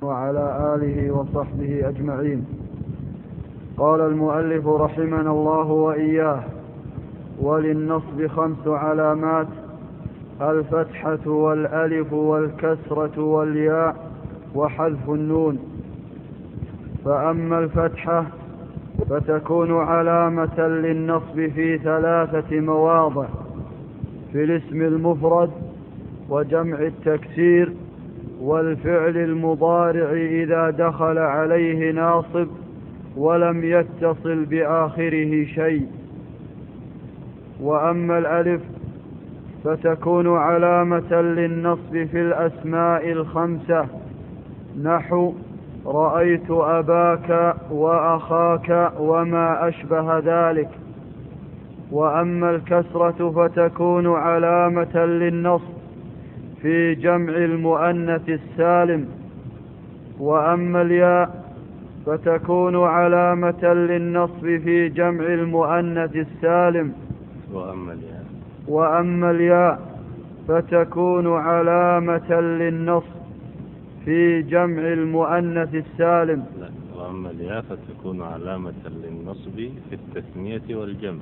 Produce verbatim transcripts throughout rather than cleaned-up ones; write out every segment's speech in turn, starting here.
وعلى آله وصحبه أجمعين. قال المؤلف رحمنا الله وإياه: وللنصب خمس علامات: الفتحة والألف والكسرة والياء وحذف النون. فأما الفتحة فتكون علامة للنصب في ثلاثة مواضع: في الاسم المفرد وجمع التكسير والفعل المضارع إذا دخل عليه ناصب ولم يتصل بآخره شيء. وأما الألف فتكون علامة للنصب في الأسماء الخمسة، نحو رأيت أباك وأخاك وما أشبه ذلك. وأما الكسرة فتكون علامة للنصب في جمع المؤنث السالم. وأما الياء فتكون علامة للنصب في جمع المؤنث السالم. وأما الياء وأما الياء فتكون علامة للنصب في جمع المؤنث السالم. لا. وأما الياء فتكون علامة للنصب في التثنية والجمع.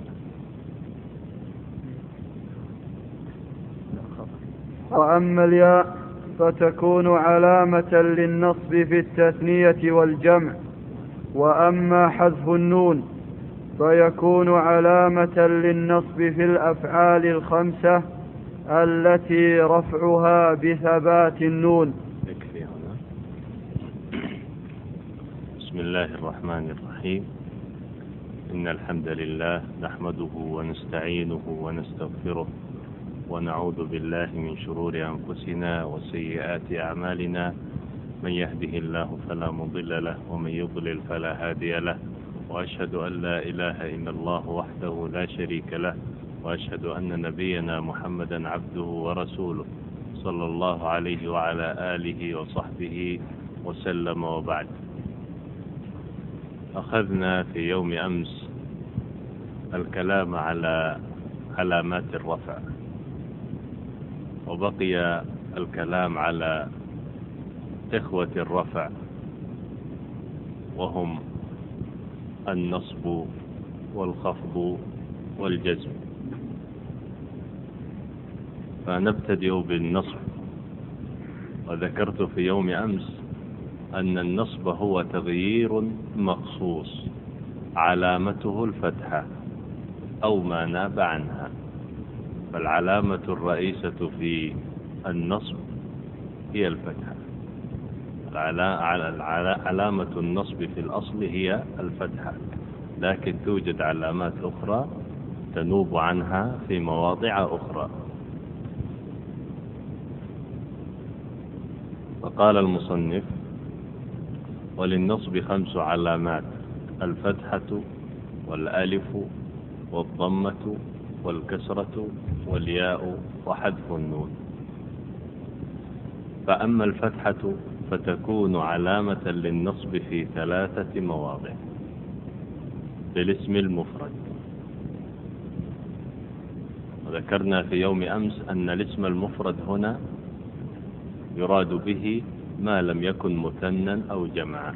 وأما الياء فتكون علامة للنصب في التثنية والجمع. وأما حذف النون فيكون علامة للنصب في الأفعال الخمسة التي رفعها بثبات النون. بسم الله الرحمن الرحيم. إن الحمد لله نحمده ونستعينه ونستغفره ونعوذ بالله من شرور أنفسنا وسيئات أعمالنا. من يهده الله فلا مضل له ومن يضلل فلا هادي له. وأشهد أن لا إله إلا الله وحده لا شريك له، وأشهد أن نبينا محمدا عبده ورسوله صلى الله عليه وعلى آله وصحبه وسلم. وبعد، أخذنا في يوم أمس الكلام على علامات الرفع، وبقي الكلام على إخوة الرفع وهم النصب والخفض والجزم. فنبتدئ بالنصب. وذكرت في يوم أمس أن النصب هو تغيير مخصوص علامته الفتحة أو ما ناب عنها. فالعلامة الرئيسة في النصب هي الفتحة. علامة النصب في الأصل هي الفتحة، لكن توجد علامات أخرى تنوب عنها في مواضع أخرى. فقال المصنف: وللنصب خمس علامات: الفتحة والألف والضمة والكسرة والياء وحذف النون. فأما الفتحة فتكون علامة للنصب في ثلاثة مواضع: بالاسم المفرد. وذكرنا في يوم أمس أن الاسم المفرد هنا يراد به ما لم يكن مثنى أو جمعا،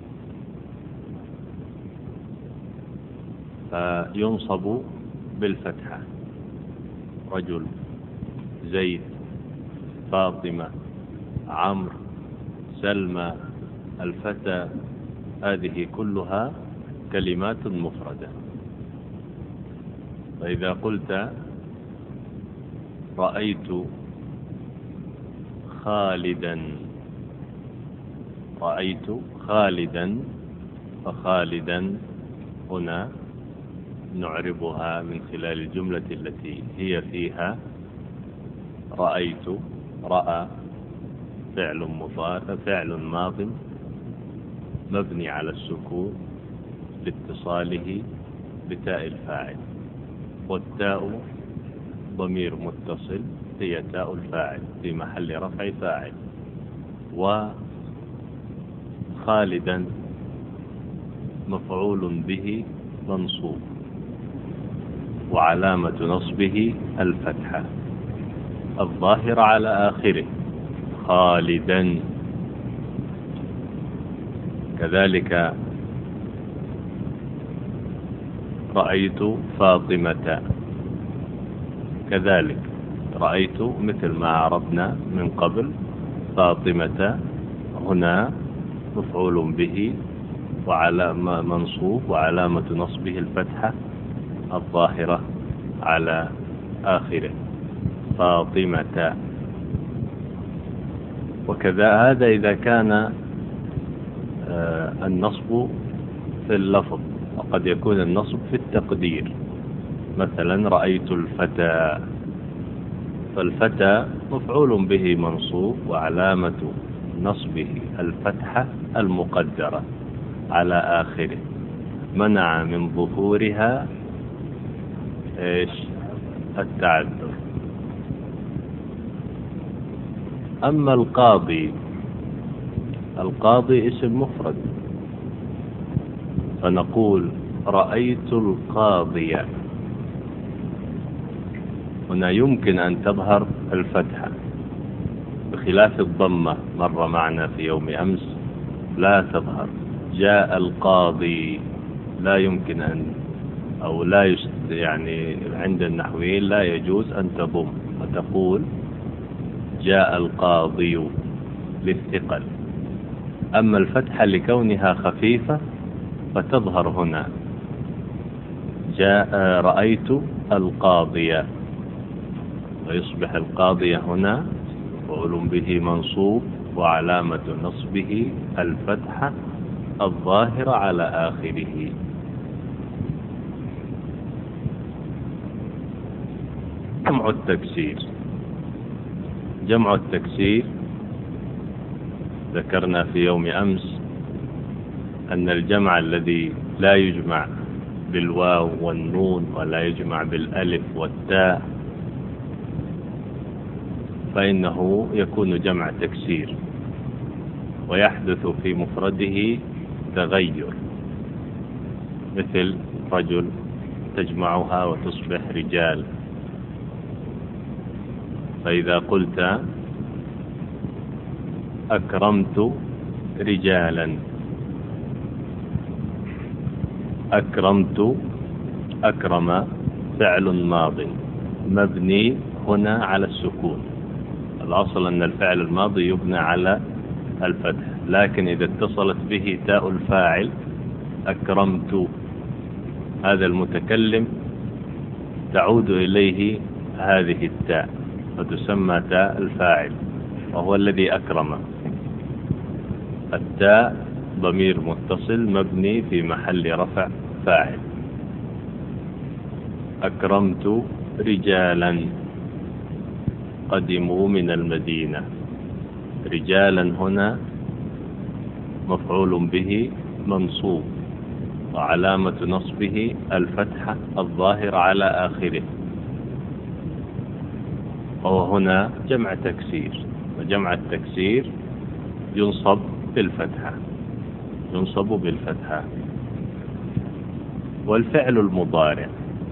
فينصب بالفتحة: رجل، زيد، فاطمة، عمرو، سلمى، الفتى. هذه كلها كلمات مفردة. فإذا قلت رأيت خالدا رأيت خالدا فخالدا هنا نعربها من خلال الجملة التي هي فيها رأيت. رأى فعل مضارع فعل ماض مبني على السكون لاتصاله بتاء الفاعل، والتاء ضمير متصل هي تاء الفاعل في محل رفع فاعل. وخالدا مفعول به منصوب، وعلامة نصبه الفتحة الظاهرة على آخره خالدا. كذلك رأيت فاطمة، كذلك رأيت مثل ما عرفنا من قبل فاطمة، هنا مفعول به وعلامة منصوب وعلامة نصبه الفتحة الظاهرة على آخره، فاطمة. وكذا هذا إذا كان النصب في اللفظ، وقد يكون النصب في التقدير. مثلا رأيت الفتى، فالفتى مفعول به منصوب وعلامة نصبه الفتحة المقدرة على آخره، منع من ظهورها إيش؟ التعذر. أما القاضي، القاضي اسم مفرد، فنقول رأيت القاضية، هنا يمكن أن تظهر الفتحة بخلاف الضمة، مر معنا في يوم أمس لا تظهر. جاء القاضي لا يمكن أن أو لا يست يعني عند النحويين لا يجوز أن تضم، وتقول جاء القاضي للثقل. أما الفتحة لكونها خفيفة فتظهر هنا، جاء رأيت القاضية، ويصبح القاضية هنا مفعول به منصوب وعلامة نصبه الفتحة الظاهرة على آخره. جمع التكسير، جمع التكسير ذكرنا في يوم أمس أن الجمع الذي لا يجمع بالواو والنون ولا يجمع بالألف والتاء فإنه يكون جمع تكسير، ويحدث في مفرده تغير، مثل رجل تجمعها وتصبح رجال. فإذا قلت أكرمت رجالا، أكرمت، أكرم فعل ماض مبني هنا على السكون، الأصل أن الفعل الماضي يبنى على الفتح، لكن إذا اتصلت به تاء الفاعل أكرمت، هذا المتكلم تعود إليه هذه التاء فتسمى تاء الفاعل، وهو الذي أكرم. التاء ضمير متصل مبني في محل رفع فاعل. أكرمت رجالا قدموا من المدينة، رجالا هنا مفعول به منصوب وعلامة نصبه الفتحة الظاهرة على آخره، وهو هنا جمع تكسير، وجمع التكسير ينصب بالفتحة، ينصب بالفتحة. والفعل المضارع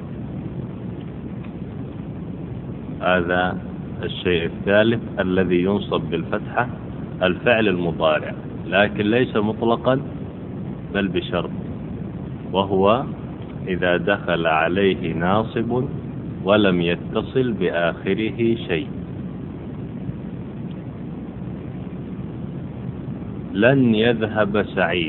هذا الشيء الثالث الذي ينصب بالفتحة، الفعل المضارع، لكن ليس مطلقا بل بشرط، وهو إذا دخل عليه ناصب ولم يتصل بآخره شيء. لن يذهب سعيد،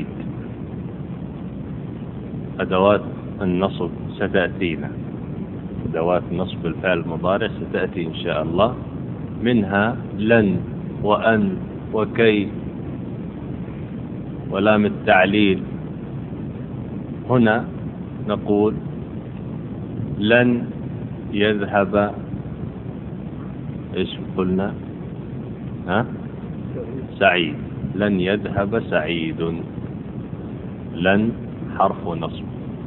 أدوات النصب ستأتينا، أدوات نصب الفعل المضارع ستأتي إن شاء الله، منها لن وأن وكي ولام التعليل. هنا نقول لن يذهب، إيش قلنا؟ ها؟ سعيد، لن يذهب سعيد، لن حرف نصب،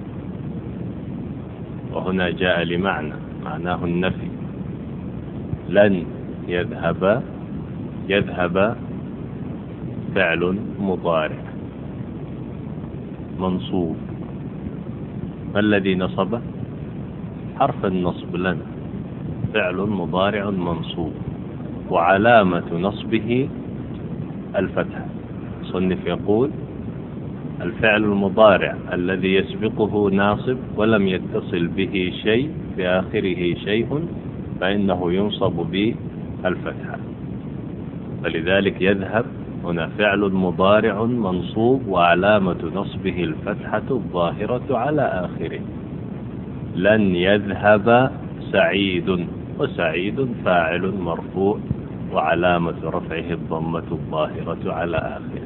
وهنا جاء لمعنى، معناه النفي. لن يذهب، يذهب فعل مضارع منصوب، ما الذي نصبه؟ حرف النصب لن، فعل مضارع منصوب وعلامة نصبه الفتحة. صنف يقول الفعل المضارع الذي يسبقه ناصب ولم يتصل به شيء في آخره شيء فإنه ينصب بالفتحة. فلذلك يذهب هنا فعل مضارع منصوب وعلامة نصبه الفتحة الظاهرة على آخره. لن يذهب سعيد، وسعيد فاعل مرفوع وعلامة رفعه الضمة الظاهرة على آخره.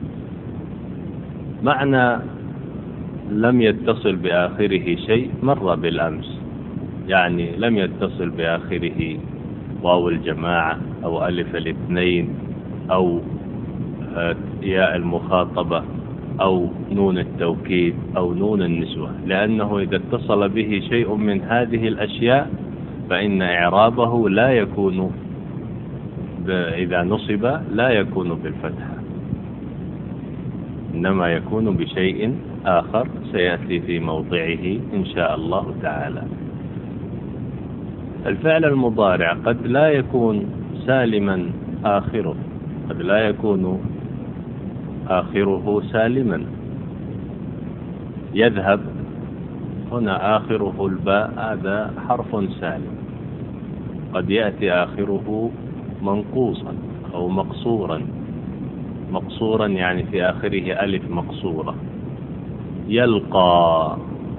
معنى لم يتصل بآخره شيء مر بالأمس، يعني لم يتصل بآخره واو الجماعة أو ألف الاثنين أو ياء المخاطبة أو نون التوكيد أو نون النسوة، لأنه إذا اتصل به شيء من هذه الأشياء فإن إعرابه لا يكون إذا نصب لا يكون بالفتحة، إنما يكون بشيء آخر سيأتي في موضعه إن شاء الله تعالى. الفعل المضارع قد لا يكون سالما آخره، قد لا يكون آخره سالما. يذهب هنا آخره الباء، هذا حرف سالم. قد يأتي آخره منقوصا أو مقصورا، مقصورا يعني في آخره ألف مقصورة. يلقى،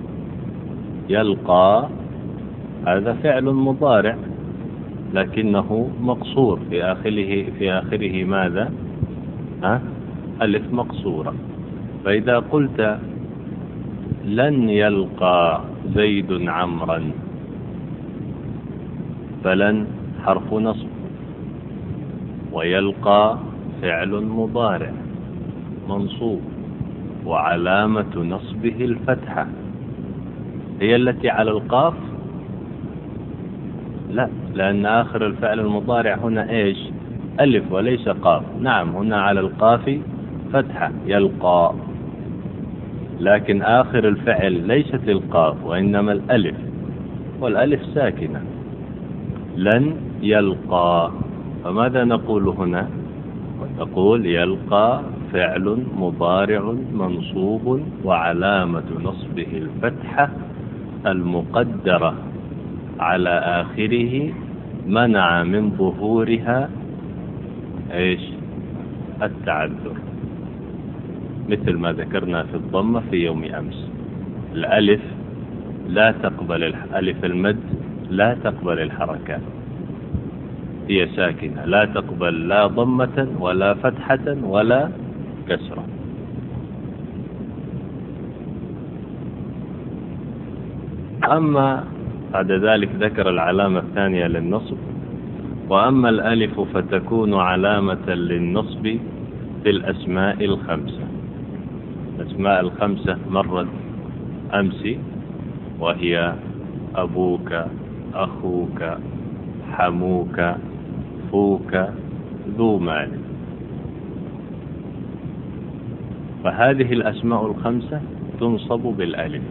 يلقى هذا فعل مضارع لكنه مقصور في آخره، في آخره ماذا؟ ها؟ ألف مقصورة. فإذا قلت لن يلقى زيد عمرا، فلن حرف نصب، ويلقى فعل مضارع منصوب وعلامة نصبه الفتحة. هي التي على القاف؟ لا، لأن آخر الفعل المضارع هنا إيش؟ ألف وليس قاف. نعم، هنا على القاف فتحة يلقى، لكن آخر الفعل ليست القاف وإنما الألف، والألف ساكنة. لن يلقى، فماذا نقول هنا؟ نقول يلقى فعل مضارع منصوب وعلامة نصبه الفتحة المقدرة على آخره منع من ظهورها ايش؟ التعذر، مثل ما ذكرنا في الضمة في يوم أمس. الألف لا تقبل، ألف المد لا تقبل الحركات، هي ساكنة لا تقبل لا ضمة ولا فتحة ولا كسرة. أما بعد ذلك ذكر العلامة الثانية للنصب: وأما الألف فتكون علامة للنصب في الأسماء الخمسة. الأسماء الخمسة مرت أمس، وهي أبوك، أخوك، حموك، فوك، ذو مال. فهذه الأسماء الخمسة تنصب بالألف.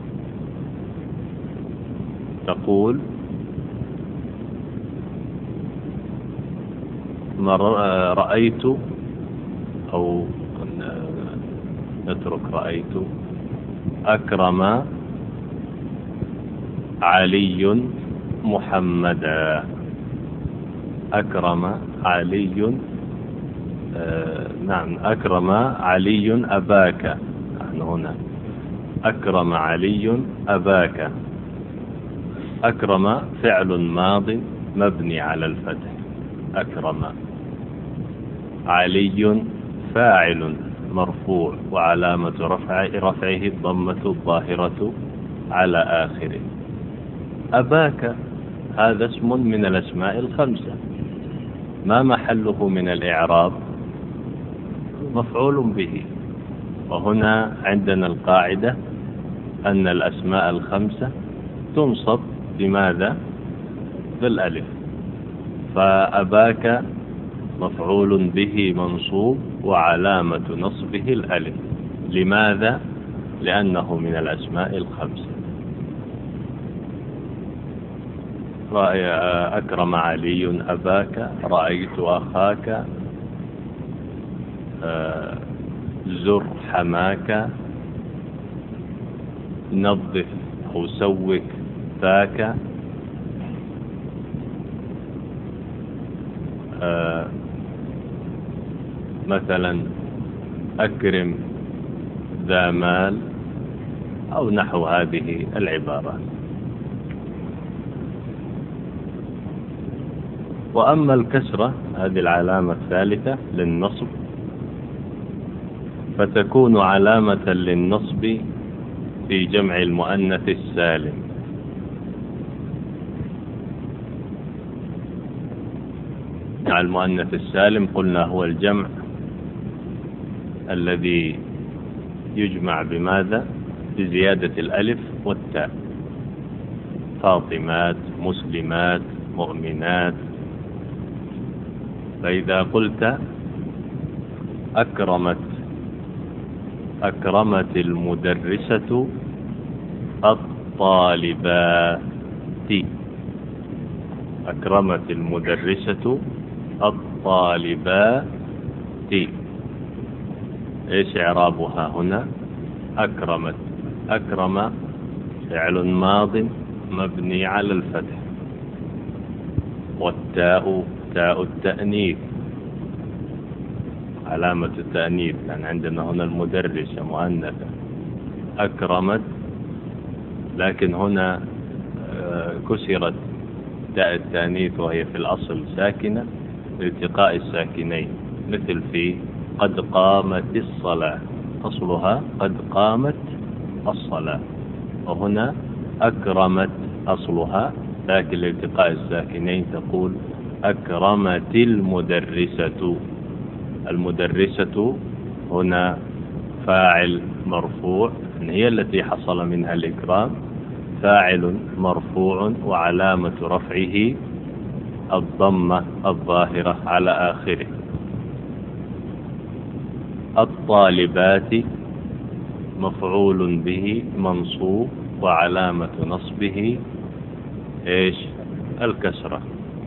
تقول رأيت، أو نترك رأيت، أكرم علي محمدا. أكرم علي، آه نعم، أكرم علي أباك. نحن هنا أكرم علي أباك. أكرم فعل ماض مبني على الفتح. أكرم. علي فاعل مرفوع وعلامة رفع رفعه الضمة الظاهرة على آخره. أباك هذا اسم من الأسماء الخمسة، ما محله من الإعراب؟ مفعول به. وهنا عندنا القاعدة أن الأسماء الخمسة تنصب بماذا؟ بالألف. فأباك مفعول به منصوب وعلامة نصبه الألف. لماذا؟ لأنه من الأسماء الخمسة. أكرم علي أباك، رأيت أخاك، زر حماك، نظف أو سوك ذاك، آه مثلا أكرم ذا مال، أو نحو هذه العبارات. وأما الكسرة، هذه العلامة الثالثة للنصب، فتكون علامة للنصب في جمع المؤنث السالم. مع المؤنث السالم قلنا هو الجمع الذي يجمع بماذا؟ بزيادة الألف والتاء، فاطمات، مسلمات، مؤمنات. فإذا قلت أكرمت أكرمت المدرسة الطالبات، أكرمت المدرسة الطالبات، إيش إعرابها هنا؟ أكرمت، أكرم فعل ماض مبني على الفتح، والتاء تاء التأنيث، علامة التأنيث، يعني عندنا هنا المدرسة مؤنثة أكرمت، لكن هنا كسرت تاء التأنيث وهي في الأصل ساكنة لالتقاء الساكنين، مثل في قد قامت الصلاة، أصلها قد قامت الصلاة، وهنا أكرمت أصلها، لكن لالتقاء الساكنين تقول أكرمت المدرسة. المدرسة هنا فاعل مرفوع، هي التي حصل منها الإكرام، فاعل مرفوع وعلامة رفعه الضمة الظاهرة على آخره. الطالبات مفعول به منصوب وعلامة نصبه إيش؟ الكسرة.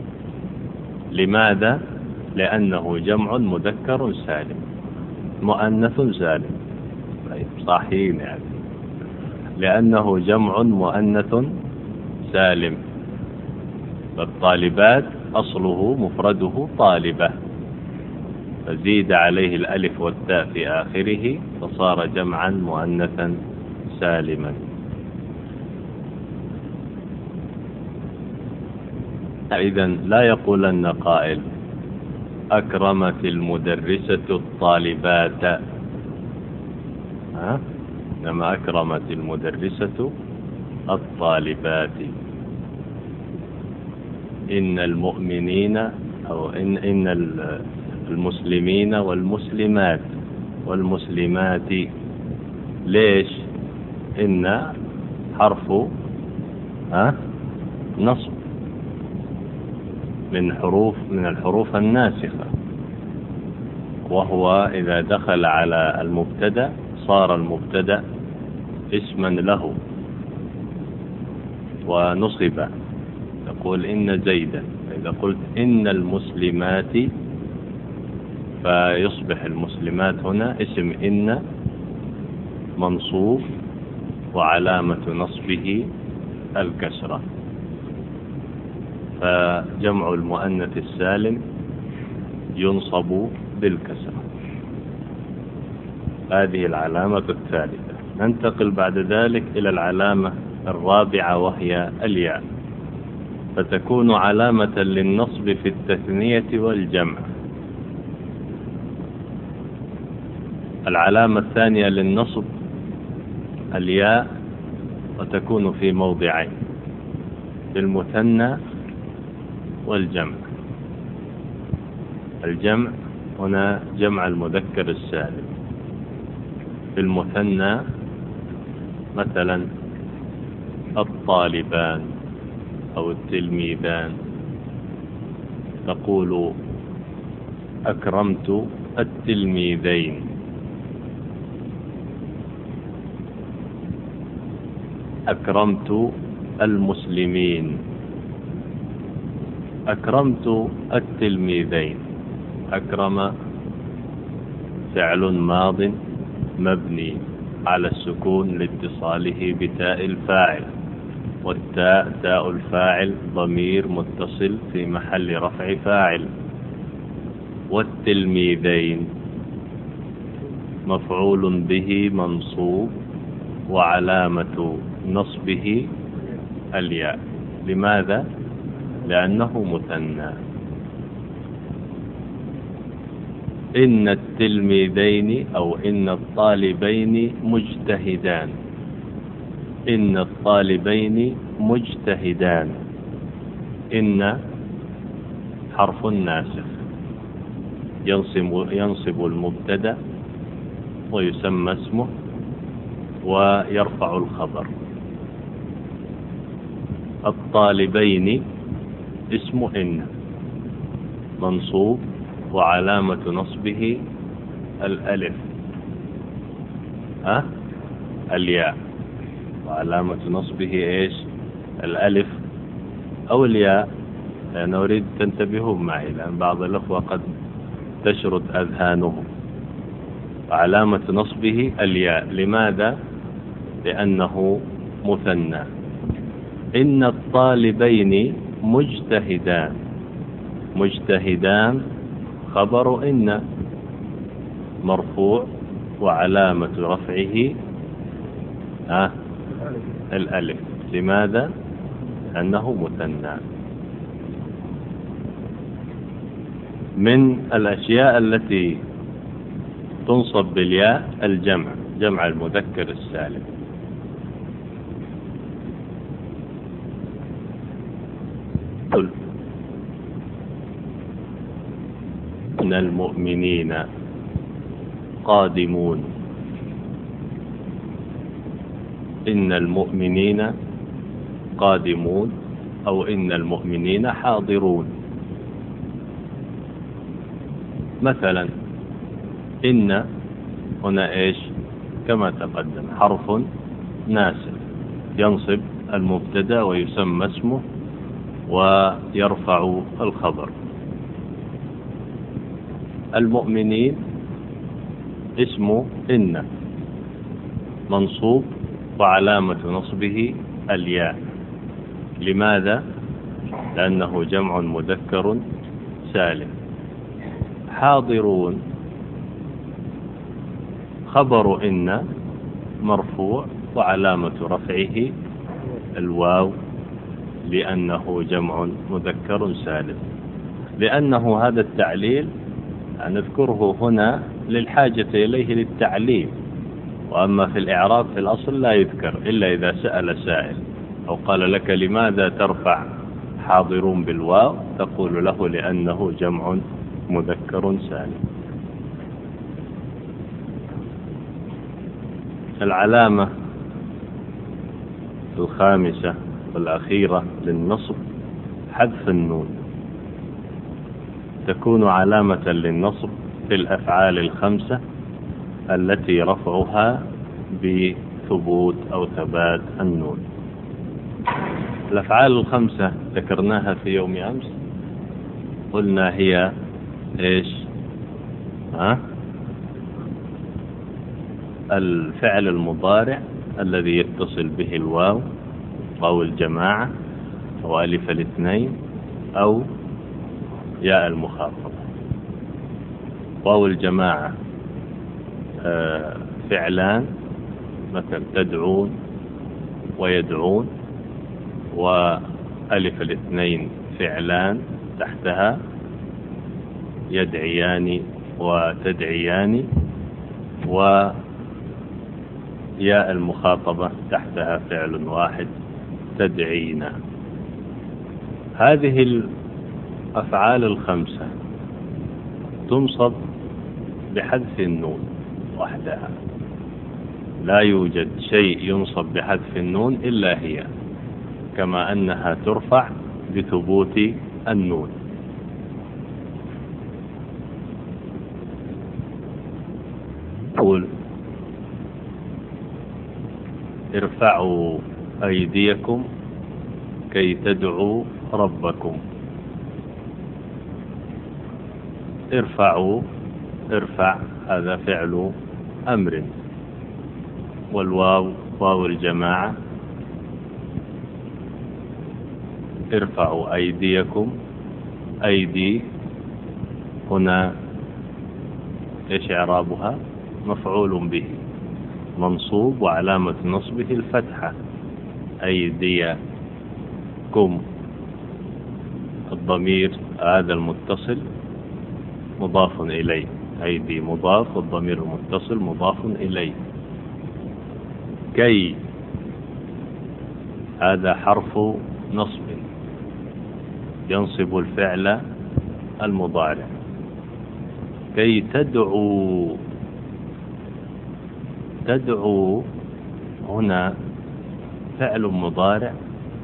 لماذا؟ لأنه جمع مذكر سالم، مؤنث سالم، صحيح يعني، لأنه جمع مؤنث سالم. فالطالبات أصله مفرده طالبة، فزيد عليه الألف والتاء في آخره فصار جمعا مؤنثا سالما. إذن لا يقولن قائل أكرمت المدرسة الطالبات، ها؟ إنما أكرمت المدرسة الطالبات. إن المؤمنين أو إن إن المسلمين والمسلمات والمسلمات. ليش؟ إن حرف ها نصب من حروف من الحروف الناسخة، وهو إذا دخل على المبتدأ صار المبتدأ اسما له ونصب. تقول إن زيدا، إذا قلت إن المسلمات فيصبح المسلمات هنا اسم إن منصوب وعلامة نصبه الكسرة. فجمع المؤنث السالم ينصب بالكسرة. هذه العلامة الثالثة. ننتقل بعد ذلك إلى العلامة الرابعة وهي الياء، فتكون علامة للنصب في التثنية والجمع. العلامة الثانية للنصب الياء، وتكون في موضعين، في المثنى والجمع. الجمع هنا جمع المذكر السالم. في المثنى مثلا الطالبان أو التلميذان، تقول أكرمت التلميذين. أكرمت المسلمين. أكرمت التلميذين. أكرم فعل ماض مبني على السكون لاتصاله بتاء الفاعل، والتاء تاء الفاعل ضمير متصل في محل رفع فاعل. والتلميذين مفعول به منصوب وعلامة نصبه الياء. لماذا؟ لأنه مثنى. إن التلميذين أو إن الطالبين مجتهدان. إن الطالبين مجتهدان. إن حرف ناسخ ينصب, ينصب المبتدأ ويسمى اسمه ويرفع الخبر. الطالبين اسم إن منصوب وعلامة نصبه الألف أه؟ الياء، وعلامة نصبه إيش؟ الألف أو الياء. أنا أريد تنتبهوا معي لأن بعض الأخوة قد تشرد أذهانهم. وعلامة نصبه الياء. لماذا؟ لأنه مثنى. إن الطالبين مجتهدان. مجتهدان خبر إن مرفوع وعلامة رفعه آه الألف. لماذا؟ أنه مثنى. من الأشياء التي تنصب بالياء الجمع، جمع المذكر السالم. إن المؤمنين قادمون. إن المؤمنين قادمون أو إن المؤمنين حاضرون. مثلا إن هنا إيش؟ كما تقدم حرف ناسب ينصب المبتدأ ويسمى اسمه ويرفع الخبر. المؤمنين اسم إن منصوب وعلامة نصبه الياء. لماذا؟ لأنه جمع مذكر سالم. حاضرون خبر إن مرفوع وعلامة رفعه الواو لأنه جمع مذكر سالم. لأنه هذا التعليل نذكره هنا للحاجة إليه للتعليم، وأما في الإعراب في الأصل لا يذكر إلا إذا سأل سائل أو قال لك لماذا ترفع حاضرون بالواو، تقول له لأنه جمع مذكر سالم. العلامة الخامسة والأخيرة للنصب حذف النون. تكون علامة للنصب في الأفعال الخمسة التي رفعها بثبوت أو ثبات النون. الأفعال الخمسة ذكرناها في يوم أمس، قلنا هي إيش؟ ها؟ الفعل المضارع الذي يتصل به الواو أو الجماعة أو ألف الاثنين أو ياء المخاطبة. واو الجماعة آه فعلان، مثل تدعون ويدعون، وألف الاثنين فعلان تحتها يدعيان وتدعيان، وياء المخاطبة تحتها فعل واحد تدعينا. هذه الأفعال الخمسة تنصب بحذف النون وحدها، لا يوجد شيء ينصب بحذف النون إلا هي، كما أنها ترفع بثبوت النون. أقول ارفعوا أيديكم كي تدعوا ربكم. ارفعوا، ارفع هذا فعل أمر والواو واو الجماعة. ارفعوا أيديكم. أيدي هنا إيش إعرابها؟ مفعول به منصوب وعلامة نصبه الفتحة. أيديكم الضمير هذا المتصل مضاف إليه. أيدي مضاف والضمير المتصل مضاف إليه. كي هذا حرف نصب ينصب الفعل المضارع. كي تدعو. تدعو هنا فعل مضارع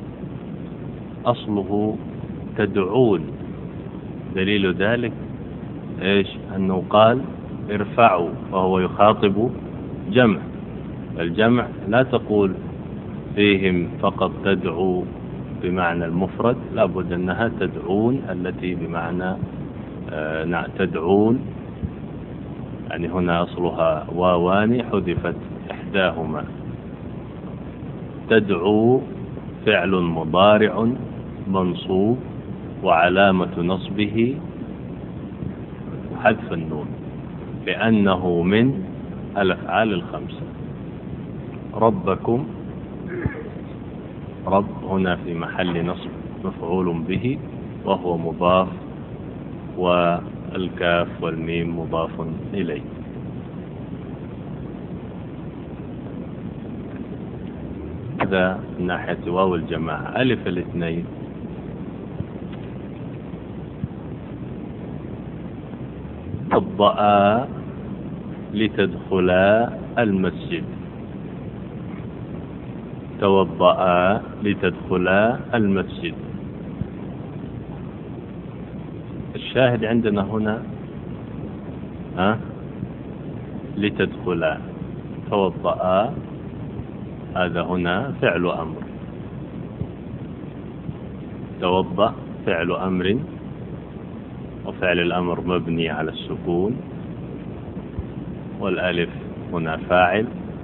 أصله تدعون. دليل ذلك إيش؟ أنه قال ارفعوا، فهو يخاطب جمع. الجمع لا تقول فيهم فقط تدعو بمعنى المفرد، لابد أنها تدعون التي بمعنى آه تدعون، يعني هنا أصلها واوان حذفت إحداهما. تدعو فعل مضارع منصوب وعلامة نصبه حذف النون لأنه من الأفعال الخمسة. ربكم، رب هنا في محل نصب مفعول به وهو مضاف، والكاف والميم مضاف إليه. هذا من ناحية واو الجماعة. ألف الاثنين توضأ لتدخلا المسجد. توضأ لتدخلا المسجد. الشاهد عندنا هنا ها لتدخلا. توضأ هذا هنا فعل أمر. توضأ فعل أمر، وفعل الأمر مبني على السكون، والألف هنا فاعل.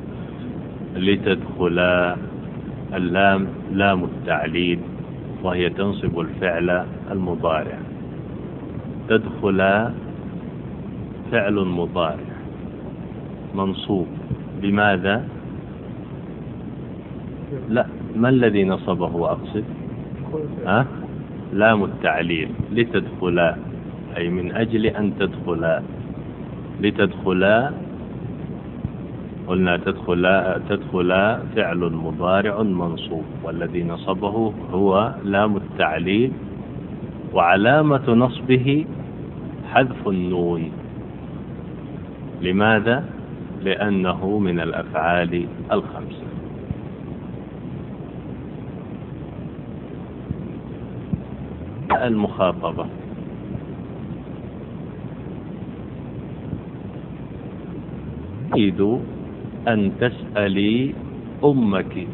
لتدخلا اللام لام التعليل وهي تنصب الفعل المضارع. تدخلا فعل مضارع منصوب بماذا؟ لا، ما الذي نصبه أقصد؟ ها؟ لام التعليل. لتدخلا أي من أجل أن تدخلا. لتدخلا قلنا تدخلا تدخلا فعل مضارع منصوب، والذي نصبه هو لام التعليل وعلامة نصبه حذف النون. لماذا؟ لأنه من الأفعال الخمسة. المخاطبة أريد أن تسألي أمك.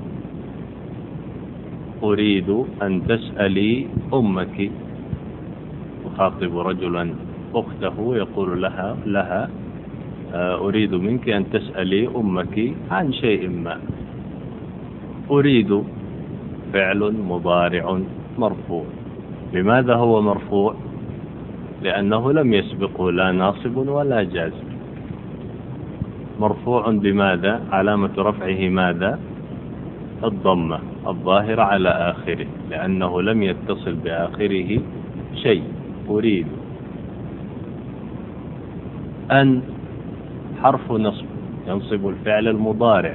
أريد أن تسألي أمك. يخاطب رجلا أخته يقول لها لها أريد منك أن تسألي أمك عن شيء ما. أريد فعل مضارع مرفوع. لماذا هو مرفوع؟ لأنه لم يسبقه لا ناصب ولا جازم. مرفوع بماذا؟ علامة رفعه ماذا؟ الضمة الظاهرة على آخره، لأنه لم يتصل بآخره شيء. أريد. أن حرف نصب ينصب الفعل المضارع.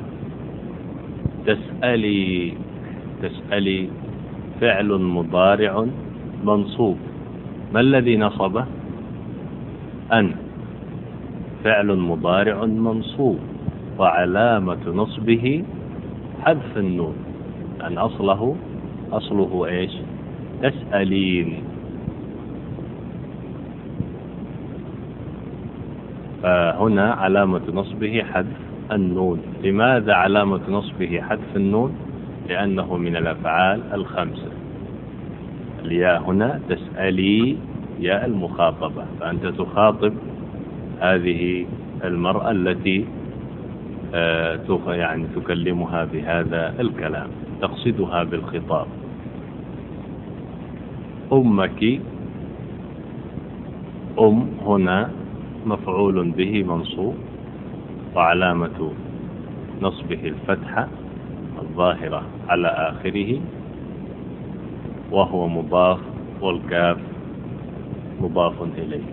تسألي تسألي فعل مضارع منصوب. ما الذي نصبه؟ أن فعل مضارع منصوب وعلامة نصبه حذف النون، أن أصله أصله إيش؟ تسألين. فهنا علامة نصبه حذف النون. لماذا علامة نصبه حذف النون؟ لأنه من الأفعال الخمسة. الياء هنا تسألي ياء المخاطبة، فأنت تخاطب هذه المرأة التي يعني تكلمها بهذا الكلام، تقصدها بالخطاب. أمك، أم هنا مفعول به منصوب، وعلامة نصبه الفتحة الظاهرة على آخره، وهو مضاف، والكاف مضاف إليه.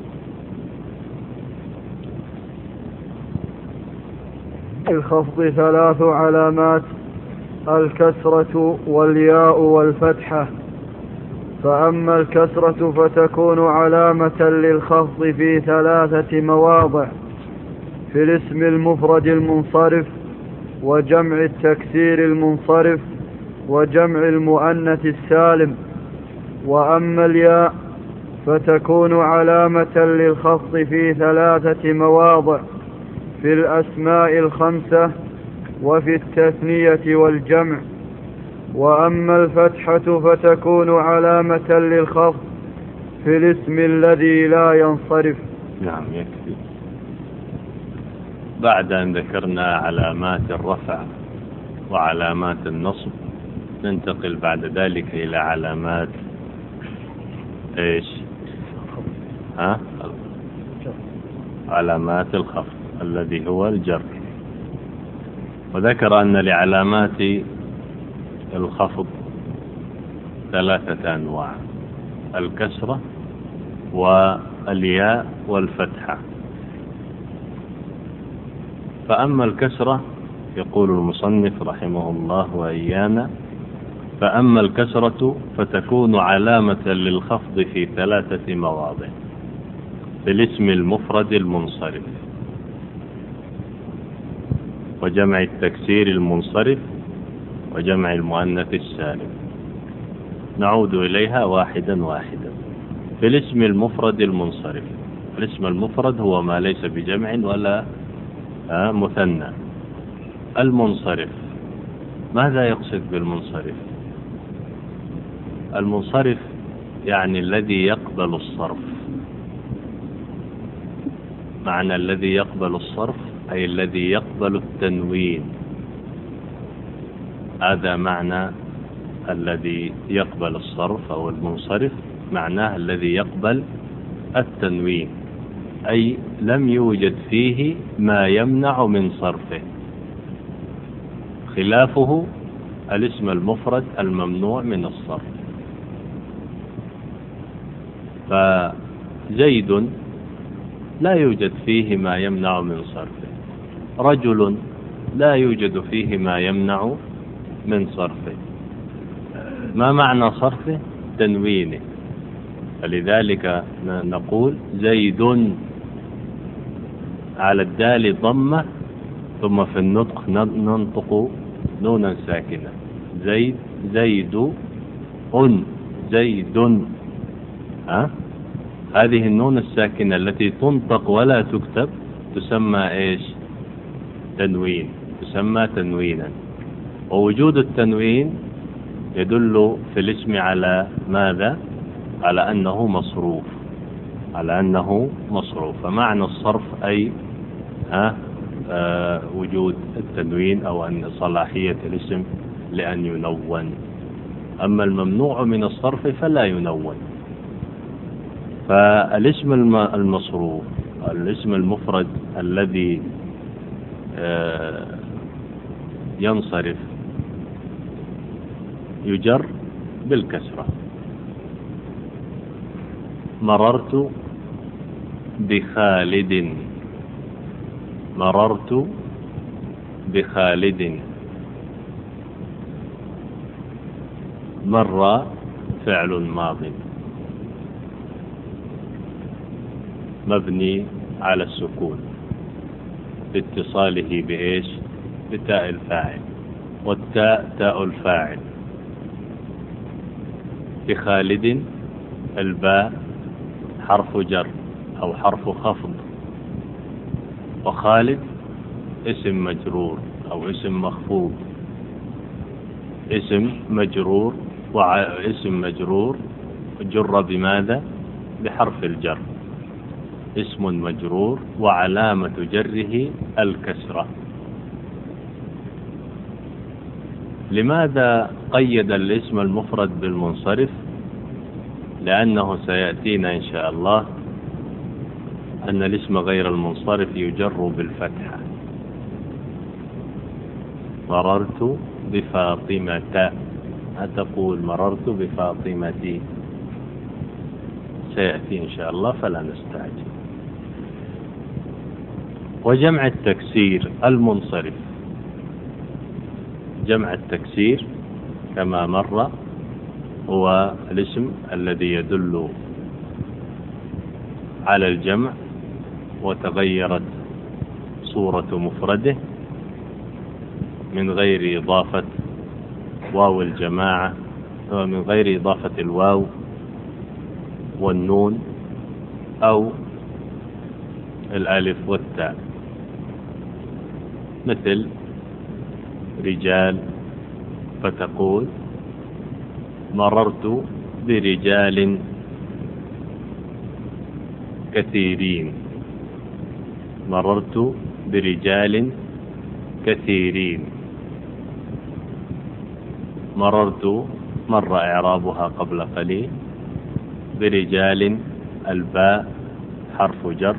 الخفض ثلاث علامات: الكسرة والياء والفتحة. فأما الكسرة فتكون علامة للخفض في ثلاثة مواضع: في الاسم المفرد المنصرف، وجمع التكسير المنصرف، وجمع المؤنث السالم. وأما الياء فتكون علامة للخفض في ثلاثة مواضع: في الأسماء الخمسة، وفي التثنية والجمع. وأما الفتحة فتكون علامة للخفض في الاسم الذي لا ينصرف. نعم، يكفي. بعد أن ذكرنا علامات الرفع وعلامات النصب، ننتقل بعد ذلك إلى علامات إيش؟ ها؟ علامات الخفض الذي هو الجر. وذكر أن لعلامات الخفض ثلاثة أنواع: الكسرة والياء والفتحة. فأما الكسرة، يقول المصنف رحمه الله وإيانا: فأما الكسرة فتكون علامة للخفض في ثلاثة مواضع: في الاسم المفرد المنصرف، وجمع التكسير المنصرف، وجمع المؤنث السالم. نعود إليها واحدا واحدا. في الاسم المفرد المنصرف، الاسم المفرد هو ما ليس بجمع ولا مثنى. المنصرف، ماذا يقصد بالمنصرف؟ المنصرف يعني الذي يقبل الصرف. معنى الذي يقبل الصرف أي الذي يقبل التنوين. هذا معنى الذي يقبل الصرف أو المنصرف، معناه الذي يقبل التنوين، أي لم يوجد فيه ما يمنع من صرفه، خلافه الاسم المفرد الممنوع من الصرف. فزيد لا يوجد فيه ما يمنع من صرفه، رجل لا يوجد فيه ما يمنع من صرفه. ما معنى صرفه؟ تنوينه. فلذلك نقول زيد على الدال ضمة، ثم في النطق ننطق نونا ساكنة: زيد، زيد، أن، زيد. ها؟ هذه النون الساكنة التي تنطق ولا تكتب تسمى إيش؟ تنوين، تسمى تنوينا. ووجود التنوين يدل في الاسم على ماذا؟ على أنه مصروف، على أنه مصروف. فمعنى الصرف أي ها آه وجود التنوين، أو أن صلاحية الاسم لأن ينون. أما الممنوع من الصرف فلا ينون. فالاسم المصروف، الاسم المفرد الذي آه ينصرف، يجر بالكسرة. مررت بخالد، مررت بخالد. مر فعل ماض مبني على السكون باتصاله بإيش؟ بتاء الفاعل، والتاء تاء الفاعل. بخالد الباء حرف جر أو حرف خفض، وخالد اسم مجرور أو اسم مخفوض. اسم مجرور، واسم مجرور جر بماذا؟ بحرف الجر. اسم مجرور وعلامة جره الكسرة. لماذا قيد الاسم المفرد بالمنصرف؟ لأنه سيأتينا إن شاء الله أن الاسم غير المنصرف يجر بالفتحة. مررت بفاطمة، أتقول مررت بفاطمتي، سيأتي إن شاء الله فلا نستعجل. وجمع التكسير المنصرف، جمع التكسير كما مر هو الاسم الذي يدل على الجمع وتغيرت صورة مفرده من غير إضافة واو الجماعة، من غير إضافة الواو والنون أو الألف والتاء، مثل رجال، فتقول مررت برجال كثيرين، مررت برجال كثيرين. مررت مر إعرابها قبل قليل. برجال الباء حرف جر،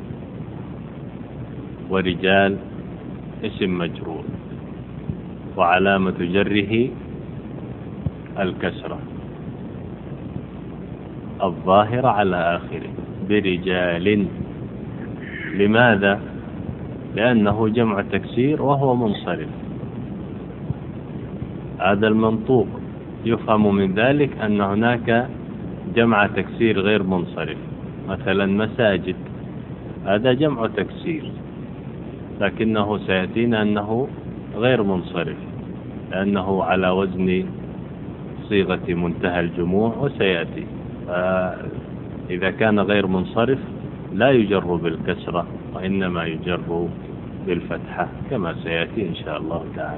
ورجال اسم مجرور، وعلامة جره الكسرة الظاهرة على آخره. برجال، لماذا؟ لأنه جمع تكسير وهو منصرف. هذا المنطوق يفهم من ذلك أن هناك جمع تكسير غير منصرف، مثلا مساجد، هذا جمع تكسير لكنه سيأتينا أنه غير منصرف لأنه على وزن صيغة منتهى الجموع، وسيأتي. فإذا كان غير منصرف لا يجر بالكسرة وإنما يجر بالفتحة كما سيأتي إن شاء الله تعالى.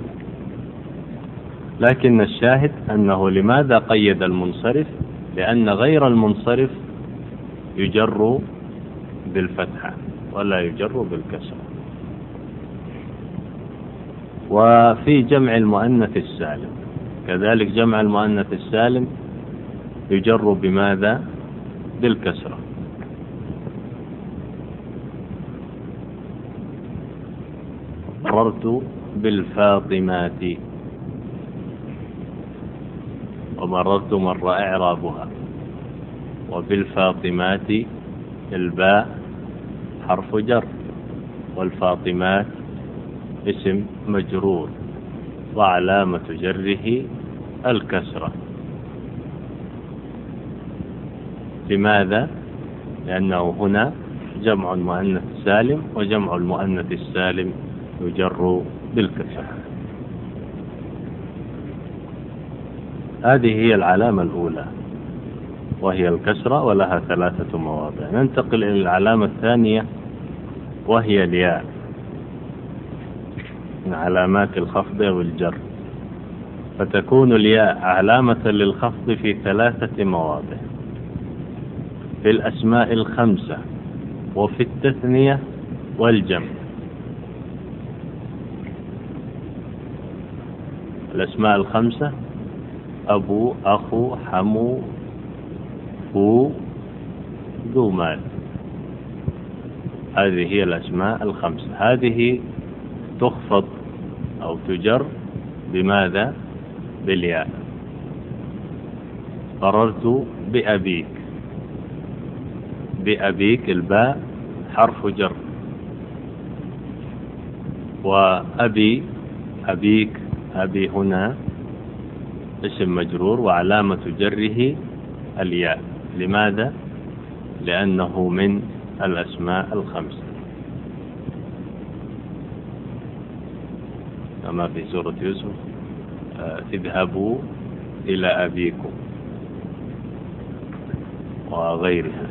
لكن الشاهد أنه لماذا قيد المنصرف؟ لأن غير المنصرف يجر بالفتحة ولا يجر بالكسرة. وفي جمع المؤنث السالم كذلك، جمع المؤنث السالم يجر بماذا؟ بالكسرة. مررت بالفاطمات، ومررت مر إعرابها. وبالفاطمات الباء حرف جر، والفاطمات اسم مجرور، وعلامة جره الكسرة. لماذا؟ لأنه هنا جمع المؤنث السالم، وجمع المؤنث السالم يجر بالكسرة. هذه هي العلامة الأولى وهي الكسرة، ولها ثلاثة مواضع. ننتقل إلى العلامة الثانية وهي الياء، من علامات الخفض والجر. فتكون الياء علامة للخفض في ثلاثة مواضع: في الأسماء الخمسة، وفي التثنية، والجمع. الأسماء الخمسة: أبو، أخو، حمو، فو، ذو مال. هذه هي الأسماء الخمسة. هذه تخفض أو تجر بماذا؟ بالياء. مررت بأبيك، بأبيك الباء حرف جر، وأبي أبيك أبي هنا اسم مجرور، وعلامة جره الياء. لماذا؟ لأنه من الأسماء الخمسة كما في سورة يوسف: اذهبوا إلى أبيكم وغيرها.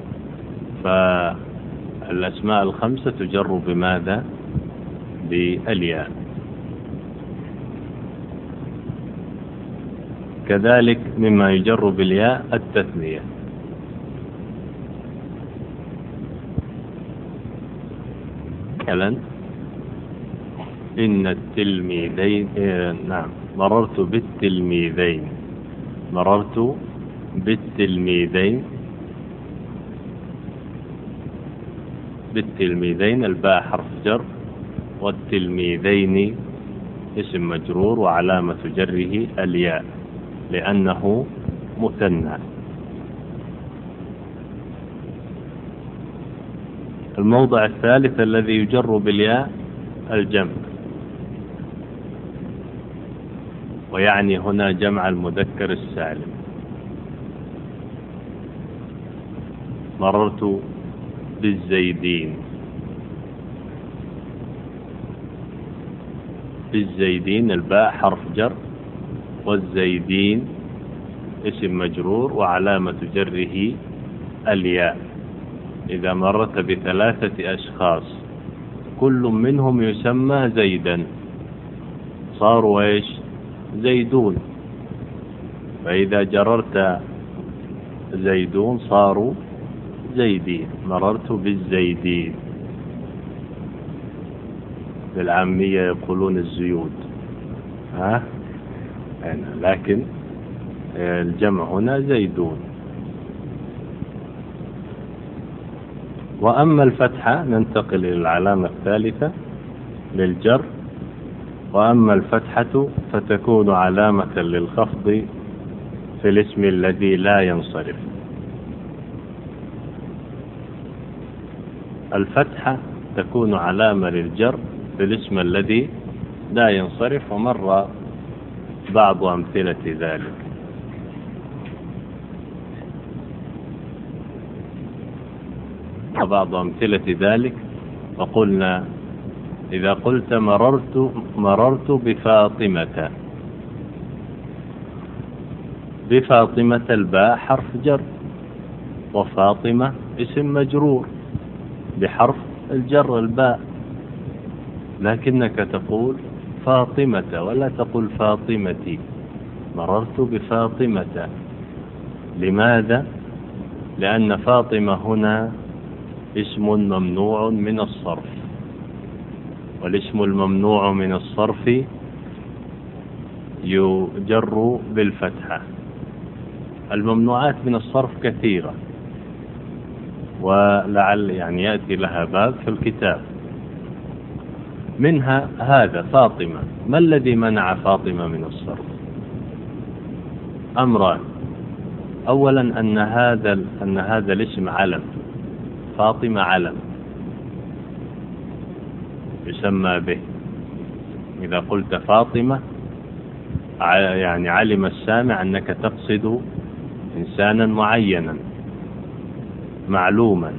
فالأسماء الخمسة تجر بماذا؟ بالياء. كذلك مما يجر بالياء التثنية. مثلا إن التلميذين آه نعم مررت بالتلميذين مررت بالتلميذين بالتلميذين الباء حرف جر، والتلميذين اسم مجرور وعلامة جره الياء لأنه مثنى. الموضع الثالث الذي يجر بالياء الجمع، ويعني هنا جمع المذكر السالم. مررت بالزيدين بالزيدين الباء حرف جر، والزيدين اسم مجرور وعلامة جره الياء. إذا مررت بثلاثة أشخاص كل منهم يسمى زيدا صاروا إيش؟ زيدون. فإذا جررت زيدون صاروا زيدين. مررت بالزيدين، بالعامية يقولون الزيود، ها؟ لكن الجمع هنا زيدون. وأما الفتحة ننتقل إلى العلامة الثالثة للجر. وأما الفتحة فتكون علامة للخفض في الاسم الذي لا ينصرف. الفتحة تكون علامة للجر في الاسم الذي لا ينصرف، ومر بعض أمثلة ذلك. بعض أمثلة ذلك وقلنا إذا قلت مررت مررت بفاطمة، بفاطمة الباء حرف جر، وفاطمة اسم مجرور بحرف الجر الباء، لكنك تقول فاطمة ولا تقول فاطمتي. مررت بفاطمة. لماذا؟ لأن فاطمة هنا اسم ممنوع من الصرف، والاسم الممنوع من الصرف يجر بالفتحة. الممنوعات من الصرف كثيرة، ولعل يعني يأتي لها باب في الكتاب. منها هذا فاطمة. ما الذي منع فاطمة من الصرف؟ أمران. أولا أن هذا أن هذا الاسم علم، فاطمة علم يسمى به. إذا قلت فاطمة يعني علم السامع أنك تقصد إنسانا معينا معلوما.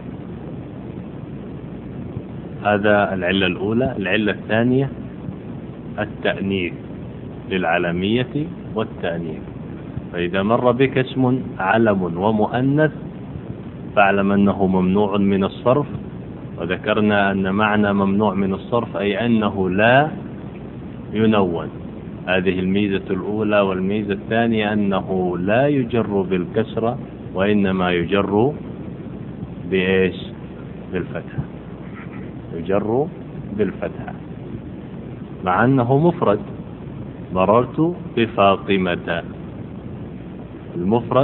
هذا العلة الأولى. العلة الثانية التأنيث للعلمية والتأنيث. فإذا مر بك اسم علم ومؤنث فاعلم أنه ممنوع من الصرف. وذكرنا أن معنى ممنوع من الصرف أي أنه لا ينون. هذه الميزة الأولى. والميزة الثانية أنه لا يجر بالكسرة، وإنما يجر بإيش؟ بالفتحة. يجر بالفتحة مع أنه مفرد. مررت بفاطمة، المفرد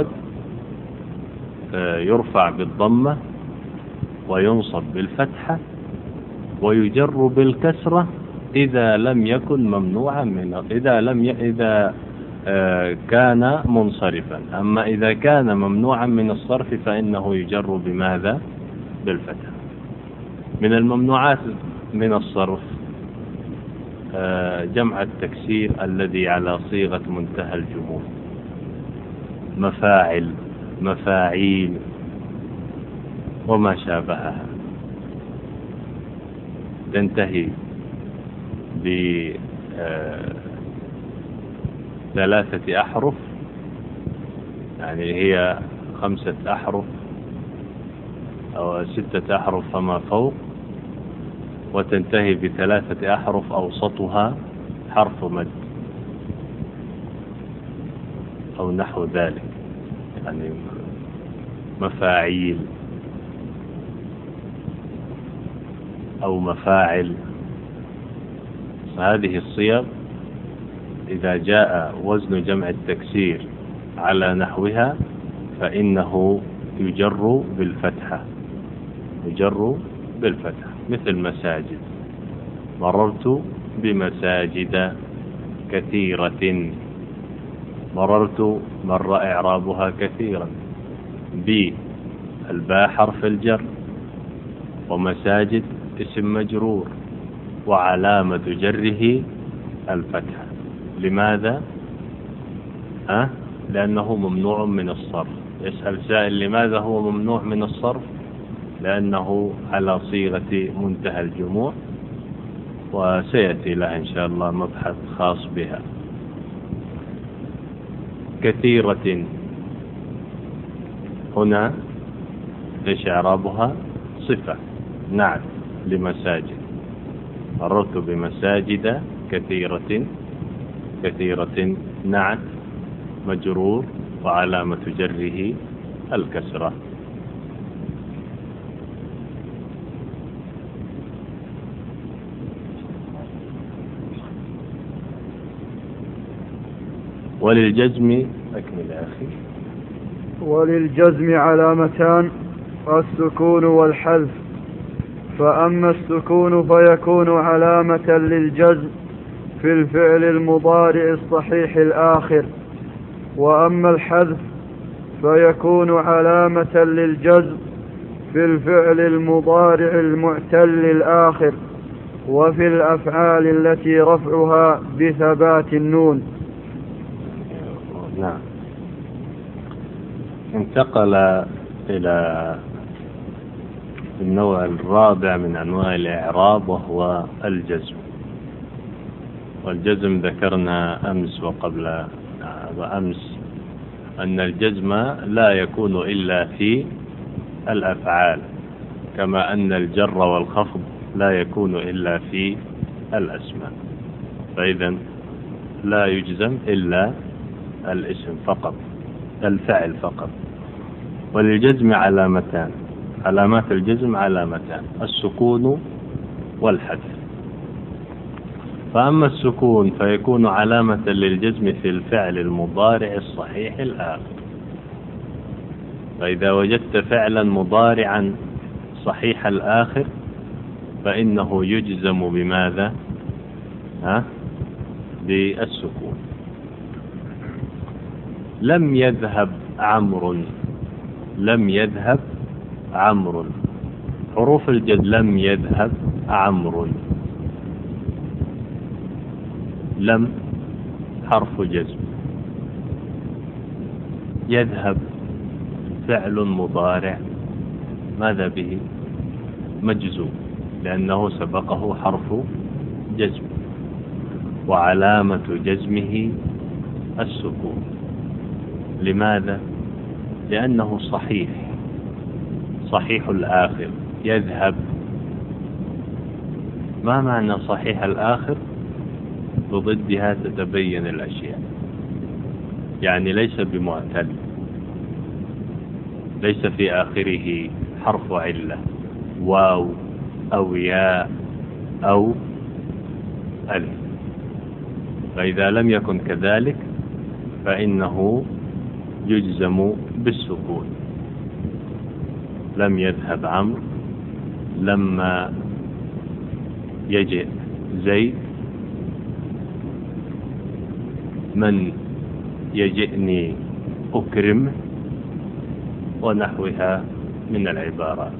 يرفع بالضمة وينصب بالفتحة ويجر بالكسرة إذا لم يكن ممنوعا من إذا لم ي... إذا كان منصرفا. أما إذا كان ممنوعا من الصرف فإنه يجر بماذا؟ بالفتحة. من الممنوعات من الصرف جمع التكسير الذي على صيغة منتهى الجموع، مفاعل، مفاعيل وما شابهها، تنتهي بثلاثة أحرف، يعني هي خمسة أحرف أو ستة أحرف فما فوق، وتنتهي بثلاثة أحرف أوسطها حرف مد أو نحو ذلك، يعني مفاعيل أو مفاعل هذه الصيغ إذا جاء وزن جمع التكسير على نحوها فإنه يجر بالفتحة، يجر بالفتحة، مثل مساجد، مررت بمساجد كثيرة، مررت مر إعرابها كثيرا، ب الباء حرف الجر، ومساجد اسم مجرور، وعلامة جره الفتحة. لماذا؟ أه؟ لأنه ممنوع من الصرف. يسأل سائل لماذا هو ممنوع من الصرف؟ لأنه على صيغة منتهى الجموع، وسيأتي لها إن شاء الله مبحث خاص بها. كثيرة هنا ايش إعرابها؟ صفة نعت لمساجد. مررت بمساجد كثيرة، كثيرة نعت مجرور وعلامة جره الكسرة. وللجزم أكمل يا أخي. وللجزم علامتان: السكون والحذف. فأما السكون فيكون علامة للجزم في الفعل المضارع الصحيح الآخر، وأما الحذف فيكون علامة للجزم في الفعل المضارع المعتل الآخر، وفي الأفعال التي رفعها بثبات النون. نعم. انتقل إلى النوع الرابع من أنواع الإعراب وهو الجزم. والجزم ذكرنا أمس وقبل وأمس أن الجزم لا يكون إلا في الأفعال، كما أن الجر والخفض لا يكون إلا في الأسماء. فإذا لا يجزم إلا الاسم فقط، الفعل فقط. وللجزم علامتان، علامات الجزم علامتان: السكون والحذف. فأما السكون فيكون علامة للجزم في الفعل المضارع الصحيح الآخر. فإذا وجدت فعلا مضارعا صحيح الآخر فإنه يجزم بماذا؟ ها؟ بالسكون. لم يذهب عمرو، لم يذهب عمرو. حروف الجزم: لم يذهب عمرو. لم حرف جزم، يذهب فعل مضارع ماذا به؟ مجزوم، لأنه سبقه حرف جزم، وعلامة جزمه السكون. لماذا؟ لأنه صحيح، صحيح الآخر. يذهب، ما معنى صحيح الآخر؟ بضدها تتبين الأشياء. يعني ليس بمعتل، ليس في آخره حرف علة، واو أو ياء أو ألف. فإذا لم يكن كذلك فإنه يجزم بالسكون. لم يذهب عمرو، لما يجئ زيد، من يجئني أكرمه، ونحوها من العبارات.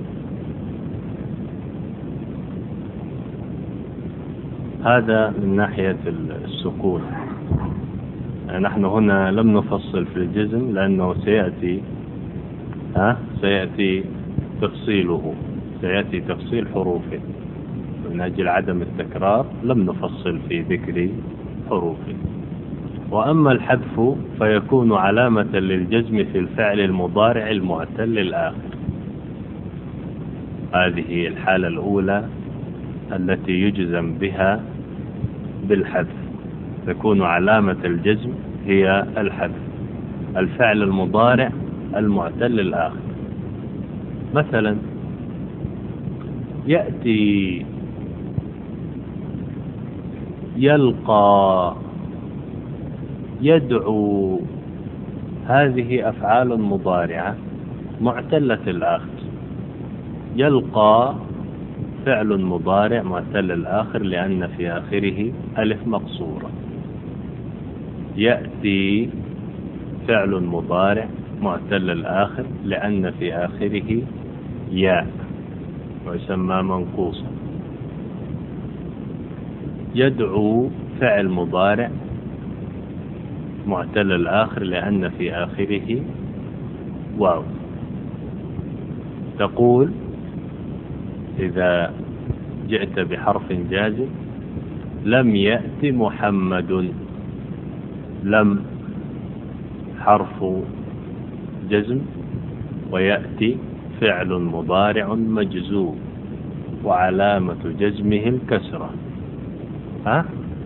هذا من ناحية السكون. نحن هنا لم نفصل في الجزم لأنه سيأتي ها سيأتي تفصيله، سيأتي تفصيل حروفه. من أجل عدم التكرار لم نفصل في ذكر حروفه. وأما الحذف فيكون علامة للجزم في الفعل المضارع المعتل الآخر. هذه الحالة الأولى التي يجزم بها بالحذف، تكون علامة الجزم هي الحذف، الفعل المضارع المعتل الآخر. مثلا يأتي يلقى، يدعو. هذه أفعال مضارعة معتلة الآخر. يلقى فعل مضارع معتل الآخر لأن في آخره ألف مقصورة. يأتي فعل مضارع معتل الآخر لأن في آخره ياء ويسمى منقوصا. يدعو فعل مضارع معتل الآخر لأن في آخره واو. تقول إذا جئت بحرف جازم: لم يأت محمد. لم حرف جزم، ويأتي فعل مضارع مجزوم وعلامة جزمه الكسرة. ها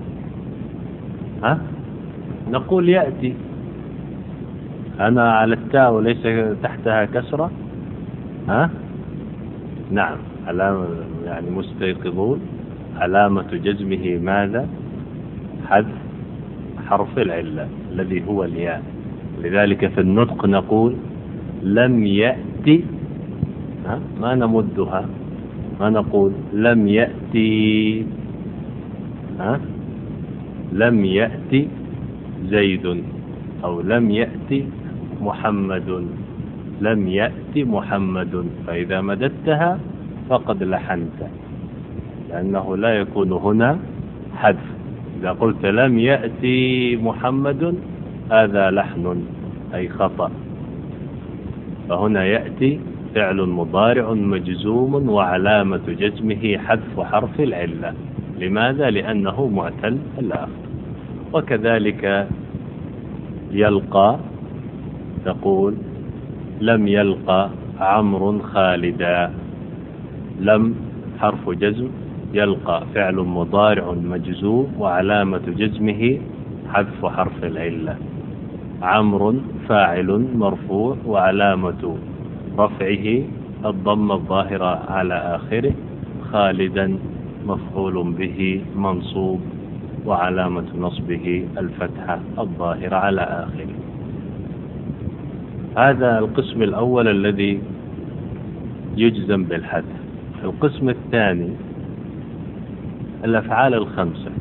ها نقول يأتي، أنا على التاء وليس تحتها كسرة. ها نعم، علامة يعني مستيقظون. علامة جزمه ماذا؟ حذف حرف العلة الذي هو الياء. لذلك في النطق نقول لم يأتي، ها؟ ما نمدها، ما نقول لم يأتي. ها؟ لم يأتي زيد، أو لم يأتي محمد. لم يأتي محمد، فإذا مددتها فقد لحنت، لأنه لا يكون هنا حذف. إذا قلت لم يأتي محمد هذا لحن أي خطأ. فهنا يأتي فعل مضارع مجزوم وعلامة جزمه حذف حرف العلة. لماذا؟ لأنه معتل الآخر. وكذلك يلقى، تقول لم يلقى عمرو خالدا. لم حرف جزم، يلقى فعل مضارع مجزوم وعلامة جزمه حذف حرف العلة. عمرو فاعل مرفوع وعلامة رفعه الضم الظاهرة على آخره. خالدا مفعول به منصوب وعلامة نصبه الفتحة الظاهرة على آخره. هذا القسم الأول الذي يجزم بالحذف. القسم الثاني الأفعال الخمسة.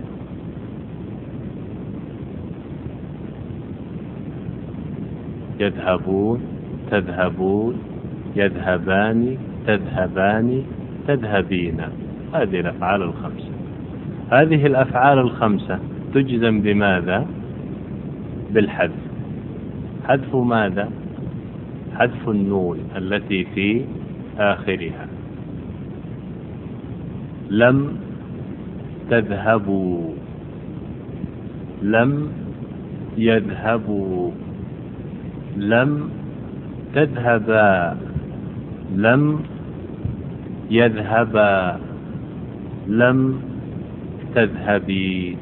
يذهبون، تذهبون، يذهبان، تذهبان، تذهبين. هذه الأفعال الخمسة. هذه الأفعال الخمسة تجزم بماذا؟ بالحذف. حذف ماذا؟ حذف النون التي في آخرها. لم تذهبوا، لم يذهبوا، لم تذهبا، لم يذهبا، لم تذهبي.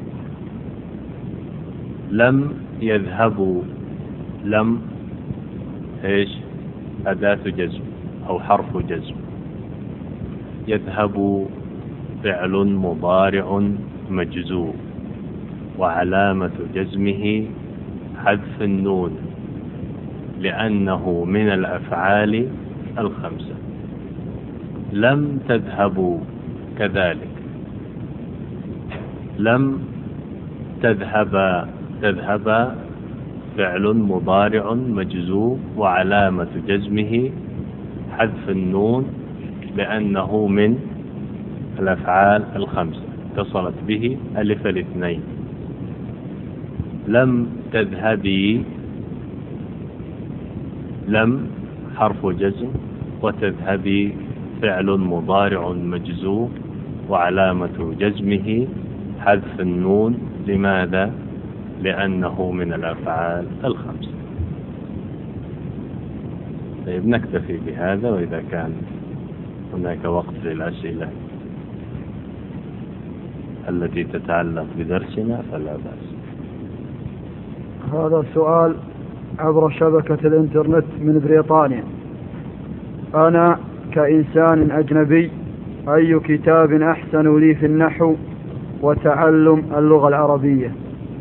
لم يذهبوا، لم ايش؟ أداة جزم أو حرف جزم. يذهب فعل مضارع مجزوم وعلامة جزمه حذف النون لأنه من الأفعال الخمسة. لم تذهبوا كذلك. لم تذهبا، تذهبا فعل مضارع مجزوم وعلامة جزمه حذف النون لأنه من الأفعال الخمسة اتصلت به ألف الاثنين. لم تذهبي، لم حرف جزم وتذهبي فعل مضارع مجزوم وعلامة جزمه حذف النون. لماذا؟ لأنه من الأفعال الخمسة. طيب نكتفي بهذا، وإذا كان هناك وقت للأسئلة التي تتعلق بدرسنا فلا بأس. هذا سؤال عبر شبكة الإنترنت من بريطانيا. أنا كإنسان أجنبي أي كتاب أحسن لي في النحو وتعلم اللغة العربية؟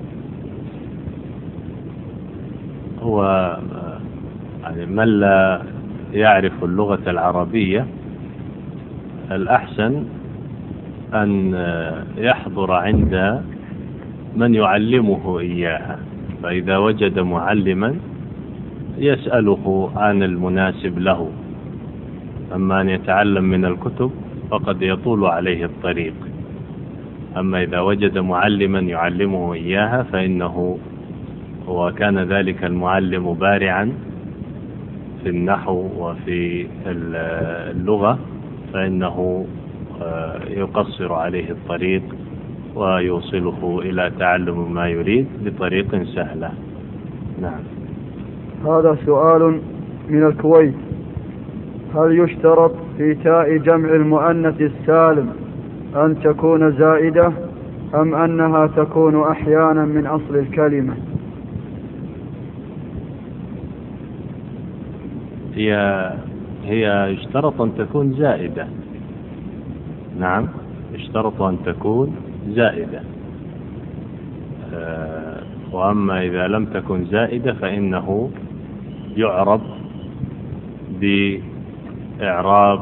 هو يعني من لا يعرف اللغة العربية الأحسن أن يحضر عند من يعلمه إياها، فإذا وجد معلما يسأله عن المناسب له. أما أن يتعلم من الكتب فقد يطول عليه الطريق. أما إذا وجد معلما يعلمه إياها فإنه وكان ذلك المعلم بارعا في النحو وفي اللغة فإنه يقصر عليه الطريق ويوصله إلى تعلم ما يريد بطريق سهلة. نعم. هذا سؤال من الكويت: هل يشترط في تاء جمع المؤنث السالم أن تكون زائدة أم أنها تكون أحيانا من أصل الكلمة؟ هي هي يشترط أن تكون زائدة. نعم، يشترط أن تكون زائدة. أه وأما إذا لم تكن زائدة فإنه يعرب بإعراب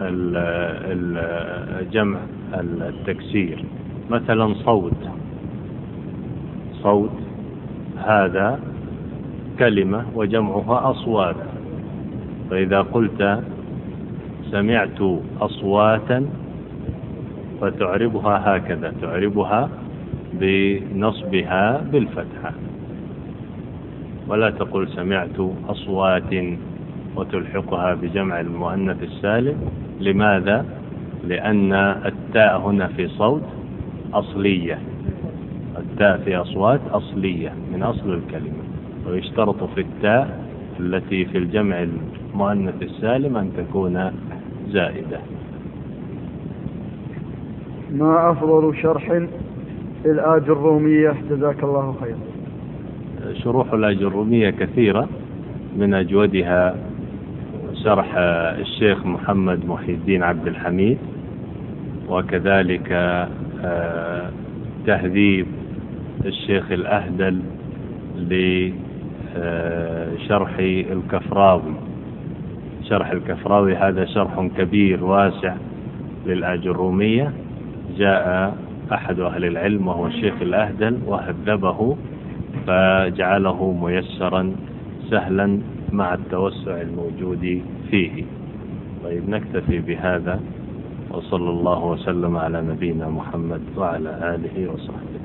الجمع التكسير. مثلا صوت، صوت هذا كلمة وجمعها أصوات، فإذا قلت سمعت أصواتا فتعربها هكذا، تعربها بنصبها بالفتحة، ولا تقول سمعت أصوات وتلحقها بجمع المؤنث السالم. لماذا؟ لأن التاء هنا في صوت أصلية، التاء في أصوات أصلية من أصل الكلمة، ويشترط في التاء التي في الجمع المؤنث السالم أن تكون زائدة. ما أفضل شرح الآجرومية؟ جزاك الله خيرا. شروح الآجرومية كثيرة، من أجودها شرح الشيخ محمد محي الدين عبد الحميد، وكذلك تهذيب الشيخ الأهدل لشرح الكفراوي. شرح الكفراوي هذا شرح كبير واسع للآجرومية، جاء أحد أهل العلم وهو الشيخ الأهدل وهذبه فجعله ميسرا سهلا مع التوسع الموجود فيه. طيب، نكتفي بهذا، وصلى الله وسلم على نبينا محمد وعلى آله وصحبه.